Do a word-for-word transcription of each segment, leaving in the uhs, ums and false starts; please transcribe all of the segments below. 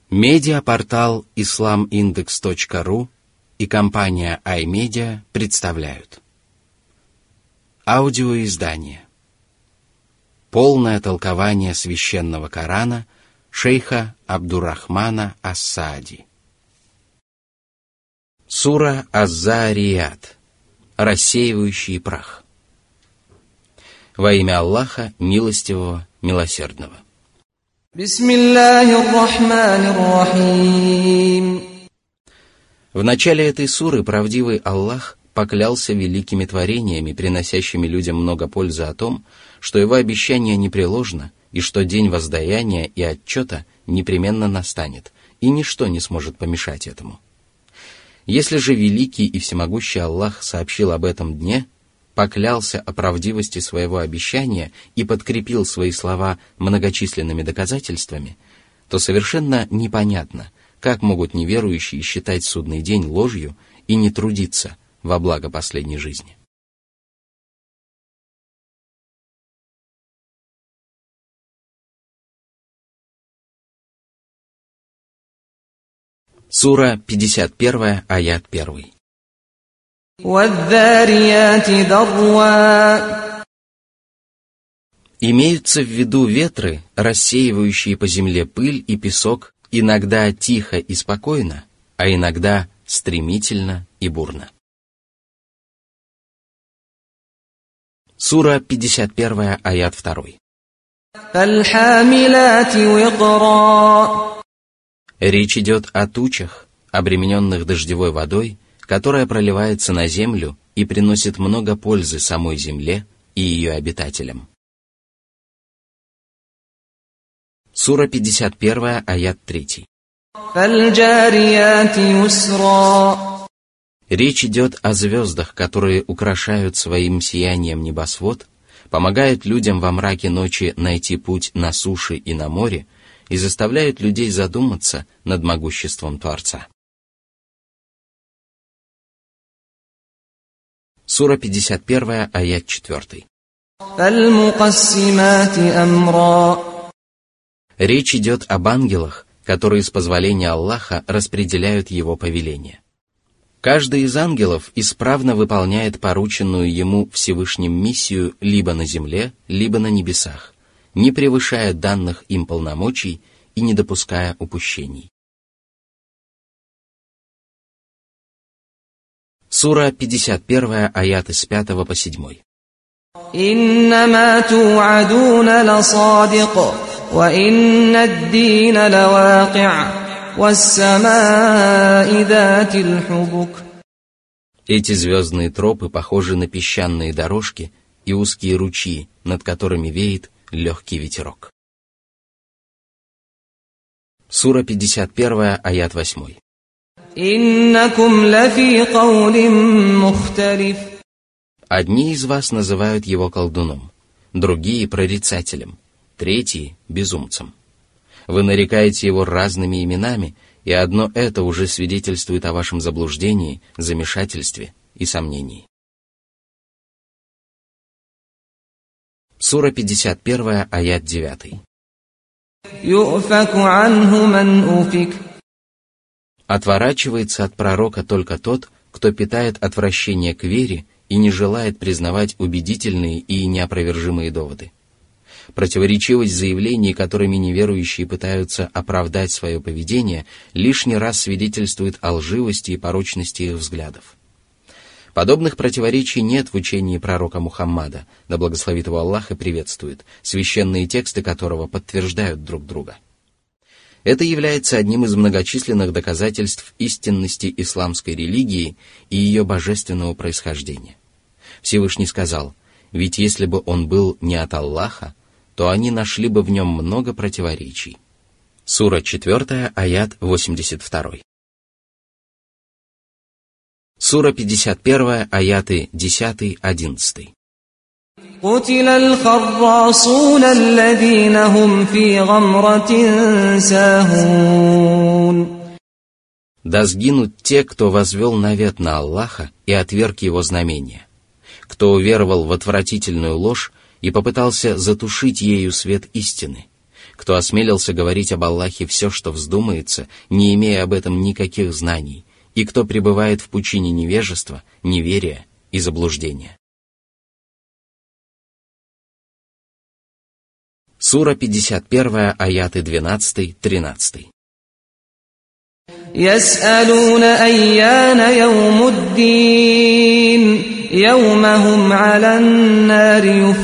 Медиапортал ислам индекс точка ру и компания iMedia представляют аудиоиздание «Полное толкование священного Корана» шейха Абдуррахмана ас-Саади. Сура Аз-Заарият. Рассеивающий прах. Во имя Аллаха, милостивого, милосердного. В начале этой суры правдивый Аллах поклялся великими творениями, приносящими людям много пользы, о том, что его обещание непреложно, и что день воздаяния и отчета непременно настанет, и ничто не сможет помешать этому. Если же великий и всемогущий Аллах сообщил об этом дне, поклялся о правдивости своего обещания и подкрепил свои слова многочисленными доказательствами, то совершенно непонятно, как могут неверующие считать судный день ложью и не трудиться во благо последней жизни. Сура пятьдесят один, аят один. Имеются в виду ветры, рассеивающие по земле пыль и песок, иногда тихо и спокойно, а иногда стремительно и бурно. Сура пятьдесят один, аят два. Речь идет о тучах, обремененных дождевой водой, которая проливается на землю и приносит много пользы самой земле и ее обитателям. Сура пятьдесят один, аят три. Речь идет о звездах, которые украшают своим сиянием небосвод, помогают людям во мраке ночи найти путь на суше и на море и заставляют людей задуматься над могуществом Творца. Сура пятьдесят один, аят четыре. Речь идет об ангелах, которые с позволения Аллаха распределяют его повеления. Каждый из ангелов исправно выполняет порученную ему Всевышним миссию либо на земле, либо на небесах, не превышая данных им полномочий и не допуская упущений. Сура пятьдесят один, аяты с пятого по седьмой. «Иннама ту'адуна ласадиқ, ва инна ад-дина лавақи', вассама'i датил хубук». Эти звездные тропы похожи на песчаные дорожки и узкие ручьи, над которыми веет легкий ветерок. Сура пятьдесят один, аят восемь. «Иннакум лафи каулим мухталиф». Одни из вас называют его колдуном, другие — прорицателем, третьи — безумцем. Вы нарекаете его разными именами, и одно это уже свидетельствует о вашем заблуждении, замешательстве и сомнении. Сура пятьдесят один, аят девять. Отворачивается от пророка только тот, кто питает отвращение к вере и не желает признавать убедительные и неопровержимые доводы. Противоречивость заявлений, которыми неверующие пытаются оправдать свое поведение, лишний раз свидетельствует о лживости и порочности их взглядов. Подобных противоречий нет в учении пророка Мухаммада, да благословит его Аллах и приветствует, священные тексты которого подтверждают друг друга. Это является одним из многочисленных доказательств истинности исламской религии и ее божественного происхождения. Всевышний сказал: «Ведь если бы он был не от Аллаха, то они нашли бы в нем много противоречий». Сура четыре, аят восемьдесят два. Сура пятьдесят один, аяты десять одиннадцать. قتل الخراصون الذين هم في غمرة ساهون. Да сгинут те, кто возвел навет на Аллаха и отверг его знамения, кто уверовал в отвратительную ложь и попытался затушить ею свет истины, кто осмелился говорить об Аллахе все, что вздумается, не имея об этом никаких знаний, и кто пребывает в пучине невежества, неверия и заблуждения. Сура пятьдесят один, аяты двенадцать-тринадцать. يسألون أيان يوم الدين يوم هم على النار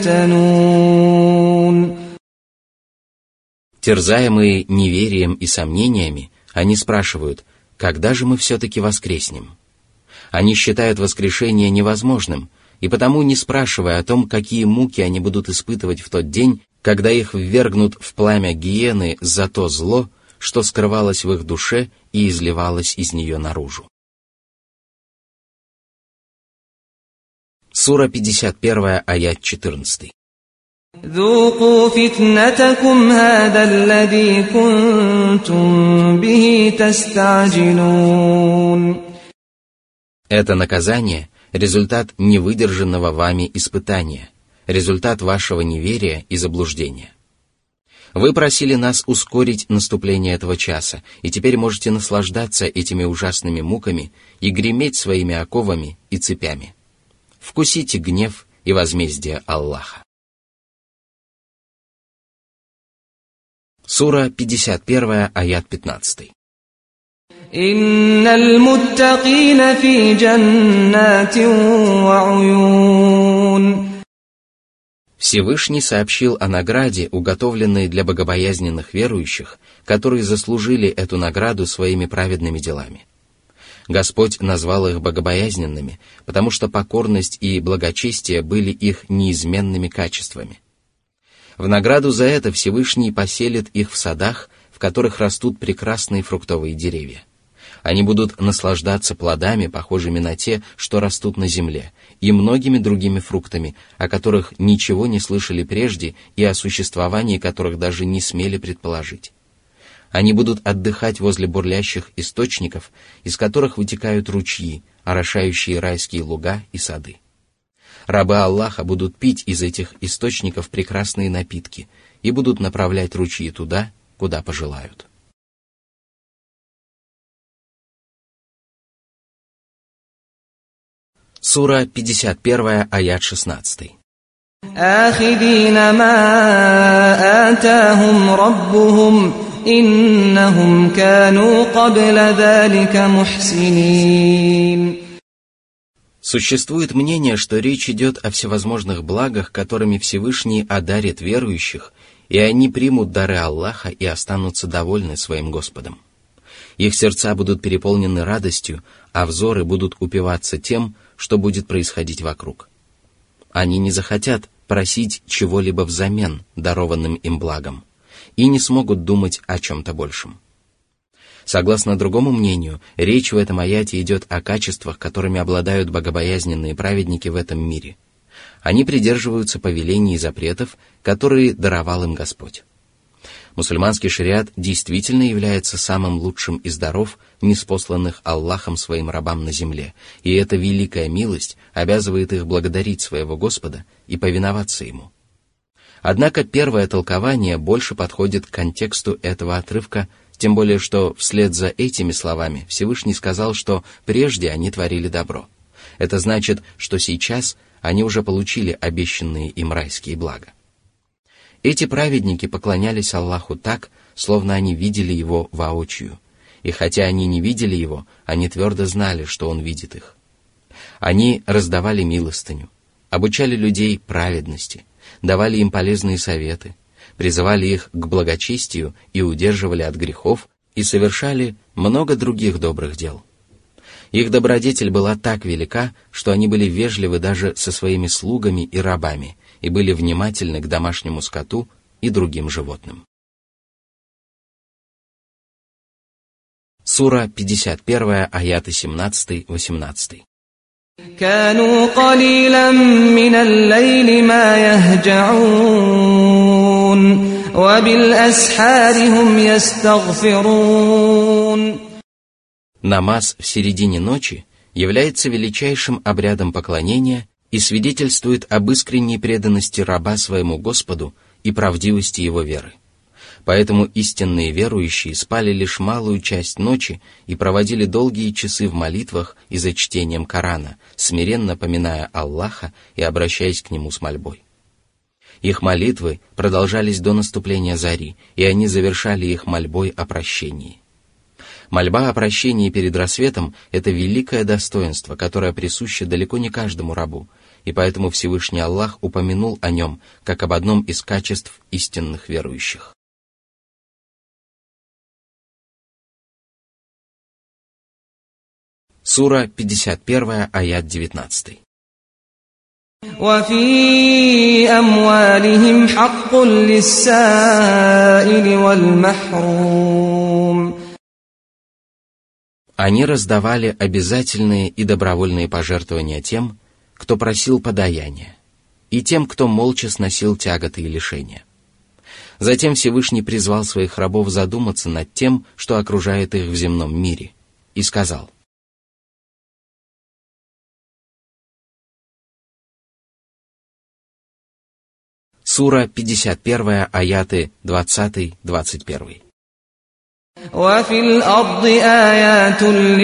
يفتنون. Терзаемые неверием и сомнениями, они спрашивают, когда же мы все-таки воскреснем? Они считают воскрешение невозможным, и потому, не спрашивая о том, какие муки они будут испытывать в тот день, когда их ввергнут в пламя гиены за то зло, что скрывалось в их душе и изливалось из нее наружу. Сура пятьдесят один, аят четырнадцать. ذوقوا فتنتكم هذا الذي كنتم به تستعجلون. Это наказание – результат невыдержанного вами испытания, результат вашего неверия и заблуждения. Вы просили нас ускорить наступление этого часа, и теперь можете наслаждаться этими ужасными муками и греметь своими оковами и цепями. Вкусите гнев и возмездие Аллаха. Сура пятьдесят один, аят пятнадцать. Инналь муттакина фи джаннатин ва уюн. Всевышний сообщил о награде, уготовленной для богобоязненных верующих, которые заслужили эту награду своими праведными делами. Господь назвал их богобоязненными, потому что покорность и благочестие были их неизменными качествами. В награду за это Всевышний поселит их в садах, в которых растут прекрасные фруктовые деревья. Они будут наслаждаться плодами, похожими на те, что растут на земле, и многими другими фруктами, о которых ничего не слышали прежде и о существовании которых даже не смели предположить. Они будут отдыхать возле бурлящих источников, из которых вытекают ручьи, орошающие райские луга и сады. Рабы Аллаха будут пить из этих источников прекрасные напитки и будут направлять ручьи туда, куда пожелают. Сура пятьдесят один, аят шестнадцать. آخذين ما آتاهم ربهم إنهم كانوا قبل ذلك محسنين. Существует мнение, что речь идет о всевозможных благах, которыми Всевышний одарит верующих, и они примут дары Аллаха и останутся довольны своим Господом. Их сердца будут переполнены радостью, а взоры будут упиваться тем, что будет происходить вокруг. Они не захотят просить чего-либо взамен дарованным им благом и не смогут думать о чем-то большем. Согласно другому мнению, речь в этом аяте идет о качествах, которыми обладают богобоязненные праведники в этом мире. Они придерживаются повелений и запретов, которые даровал им Господь. Мусульманский шариат действительно является самым лучшим из даров, ниспосланных Аллахом своим рабам на земле, и эта великая милость обязывает их благодарить своего Господа и повиноваться Ему. Однако первое толкование больше подходит к контексту этого отрывка, тем более что вслед за этими словами Всевышний сказал, что прежде они творили добро. Это значит, что сейчас они уже получили обещанные им райские блага. Эти праведники поклонялись Аллаху так, словно они видели Его воочию, и хотя они не видели Его, они твердо знали, что Он видит их. Они раздавали милостыню, обучали людей праведности, давали им полезные советы, призывали их к благочестию и удерживали от грехов и совершали много других добрых дел. Их добродетель была так велика, что они были вежливы даже со своими слугами и рабами и были внимательны к домашнему скоту и другим животным. Сура пятьдесят один, аяты семнадцать-восемнадцать. كانوا قليلا من الليل ما يهجعون وبالأسحار هم يستغفرون. Намаз в середине ночи является величайшим обрядом поклонения и свидетельствует об искренней преданности раба своему Господу и правдивости его веры. Поэтому истинные верующие спали лишь малую часть ночи и проводили долгие часы в молитвах и за чтением Корана, смиренно поминая Аллаха и обращаясь к Нему с мольбой. Их молитвы продолжались до наступления зари, и они завершали их мольбой о прощении. Мольба о прощении перед рассветом – это великое достоинство, которое присуще далеко не каждому рабу, и поэтому Всевышний Аллах упомянул о нем как об одном из качеств истинных верующих. Сура пятьдесят один, аят девятнадцать. وفي أموالهم حق للسائل والمحروم. Они раздавали обязательные и добровольные пожертвования тем, кто просил подаяния, и тем, кто молча сносил тяготы и лишения. Затем Всевышний призвал своих рабов задуматься над тем, что окружает их в земном мире, и сказал: Сура пятьдесят один, аяты двадцать-двадцать один. وفي الأرض آيات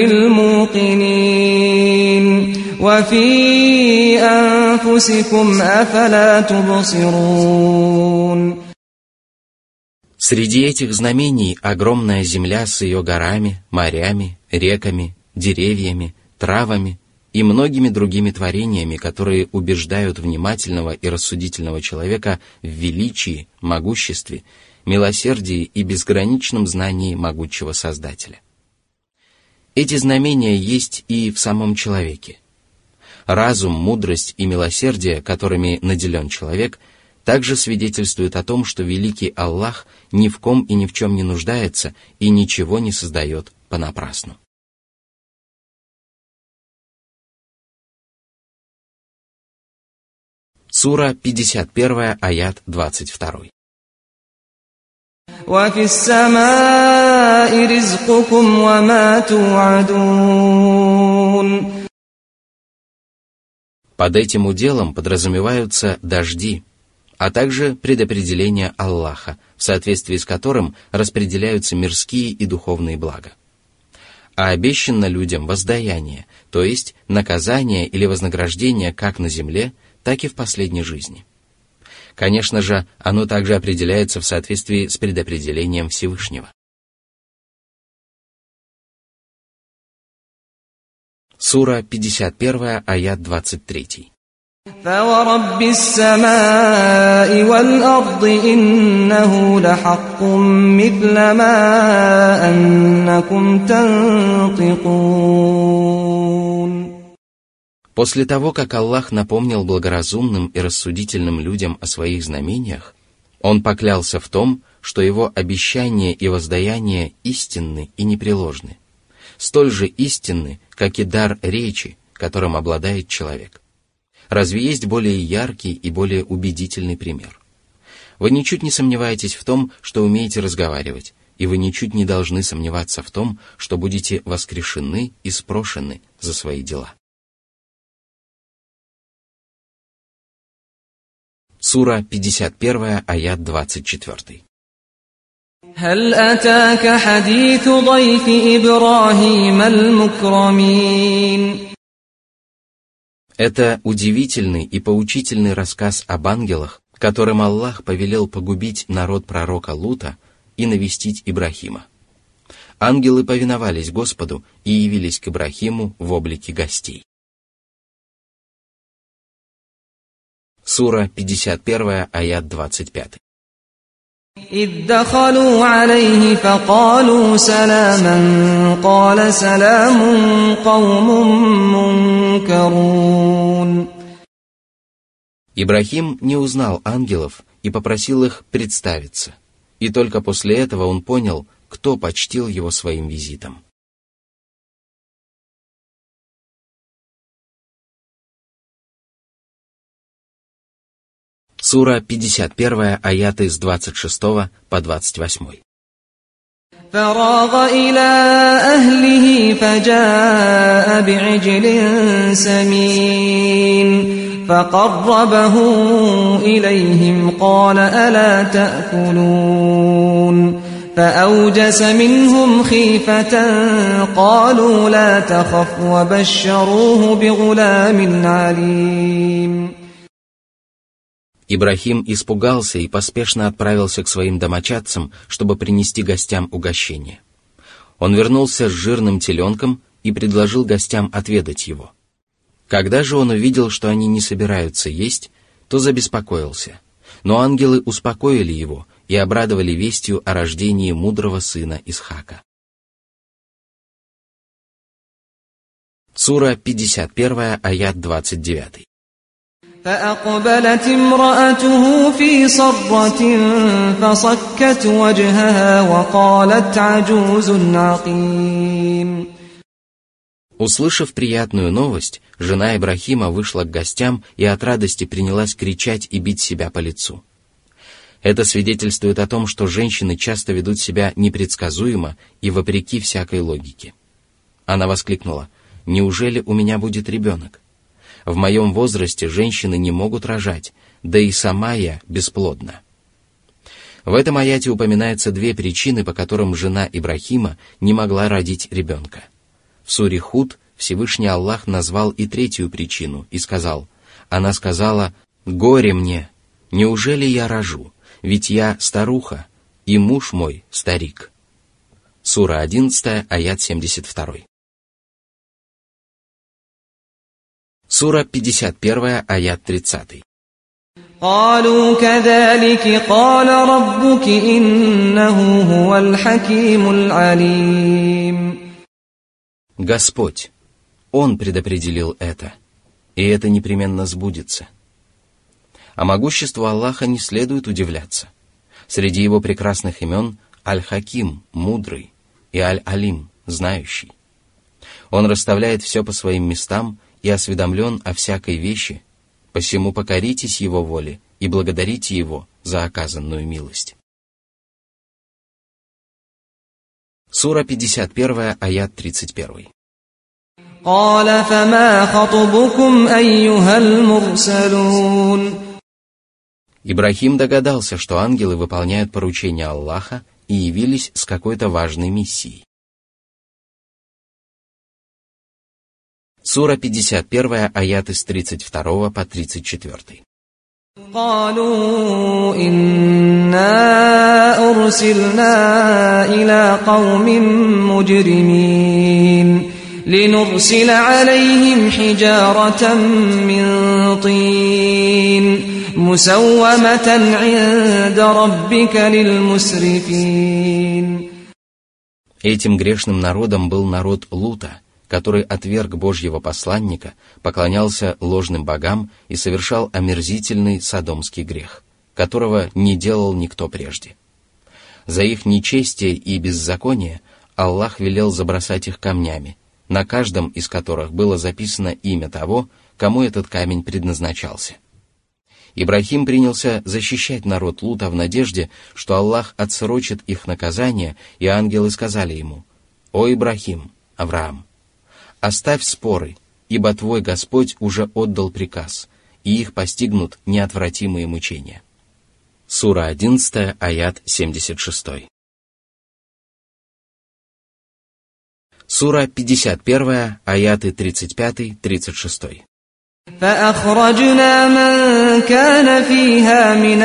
للموقنين وفي أنفسكم أفلا تبصرون. Среди этих знамений огромная земля с ее горами, морями, реками, деревьями, травами и многими другими творениями, которые убеждают внимательного и рассудительного человека в величии, могуществе, милосердии и безграничном знании могучего Создателя. Эти знамения есть и в самом человеке. Разум, мудрость и милосердие, которыми наделен человек, также свидетельствуют о том, что великий Аллах ни в ком и ни в чем не нуждается и ничего не создает понапрасну. Сура пятьдесят один, аят двадцать два. وفي السماء رزقكم وما توعدون. Под этим уделом подразумеваются дожди, а также предопределение Аллаха, в соответствии с которым распределяются мирские и духовные блага. А обещано людям воздаяние, то есть наказание или вознаграждение как на земле, так и в последней жизни. Конечно же, оно также определяется в соответствии с предопределением Всевышнего. Сура пятьдесят один, аят двадцать три. فورب السماء والأرض إنه لحق مثل ما أنكم تنطقون. После того, как Аллах напомнил благоразумным и рассудительным людям о своих знамениях, Он поклялся в том, что Его обещания и воздаяния истинны и непреложны, столь же истинны, как и дар речи, которым обладает человек. Разве есть более яркий и более убедительный пример? Вы ничуть не сомневаетесь в том, что умеете разговаривать, и вы ничуть не должны сомневаться в том, что будете воскрешены и спрошены за свои дела. Сура пятьдесят один, аят двадцать четыре. هل أتاك حديث ضيف إبراهيم المكرمين. Это удивительный и поучительный рассказ об ангелах, которым Аллах повелел погубить народ пророка Лута и навестить Ибрахима. Ангелы повиновались Господу и явились к Ибрахиму в облике гостей. Сура пятьдесят один, аят двадцать пять. إذ دخلوا عليه فقالوا سلاما قال سلام قوم منكرون. Ибрахим не узнал ангелов и попросил их представиться, и только после этого он понял, кто почтил его своим визитом. Сура пятьдесят один, аяты с двадцать шестого по двадцать восьмой. فراغ إلى أهله فجاء بعجل سمين فقربه إليهم قال ألا تأكلون فأوجس منهم خيفة قالوا لا تخف وبشروه بغلام عليم. Ибрахим испугался и поспешно отправился к своим домочадцам, чтобы принести гостям угощение. Он вернулся с жирным теленком и предложил гостям отведать его. Когда же он увидел, что они не собираются есть, то забеспокоился. Но ангелы успокоили его и обрадовали вестью о рождении мудрого сына Исхака. Сура пятьдесят один, аят двадцать девять. فأقبلت امرأته في صرة فصكت وجهها وقالت عجوز عقيم. Услышав приятную новость, жена Ибрахима вышла к гостям и от радости принялась кричать и бить себя по лицу. Это свидетельствует о том, что женщины часто ведут себя непредсказуемо и вопреки всякой логике. Она воскликнула: «Неужели у меня будет ребенок? В моем возрасте женщины не могут рожать, да и сама я бесплодна». В этом аяте упоминаются две причины, по которым жена Ибрахима не могла родить ребенка. В суре Худ Всевышний Аллах назвал и третью причину и сказал: она сказала: «Горе мне! Неужели я рожу? Ведь я старуха, и муж мой старик». Сура одиннадцать, аят семьдесят два. Сура пятьдесят один, аят тридцать. قالوا كذلك قال ربك إنه هو الحكيم العليم. Господь, Он предопределил это, и это непременно сбудется. А могуществу Аллаха не следует удивляться. Среди Его прекрасных имен Аль-Хаким, мудрый, и Аль-Алим, знающий. Он расставляет все по своим местам и осведомлен о всякой вещи, посему покоритесь Его воле и благодарите Его за оказанную милость. Сура пятьдесят один, аят тридцать один. قال فما خطبكم أيها المرسلون. Ибрахим догадался, что ангелы выполняют поручения Аллаха и явились с какой-то важной миссией. Сура пятьдесят один, аяты с тридцать два по тридцать четыре. قالوا إنا أرسلنا إلى قوم مجرمين لنرسل عليهم حجارة من طين مسومة عند ربك للمسرفين. Этим грешным народом был народ Лута, который отверг Божьего посланника, поклонялся ложным богам и совершал омерзительный содомский грех, которого не делал никто прежде. За их нечестие и беззаконие Аллах велел забросать их камнями, на каждом из которых было записано имя того, кому этот камень предназначался. Ибрахим принялся защищать народ Лута в надежде, что Аллах отсрочит их наказание, и ангелы сказали ему: «О Ибрахим, Авраам, оставь споры, ибо твой Господь уже отдал приказ, и их постигнут неотвратимые мучения». Сура одиннадцать, аят семьдесят шесть. Сура пятьдесят один, аяты тридцать пять тридцать шесть. فأخرجنا من كان فيها من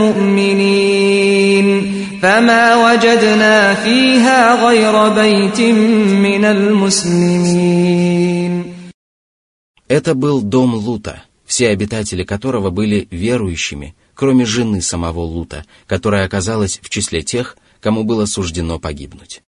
المؤمنين فما وجدنا فيها غير بيت من المسلمين. Это был дом Лута, все обитатели которого были верующими, кроме жены самого Лута, которая оказалась в числе тех, кому было суждено погибнуть.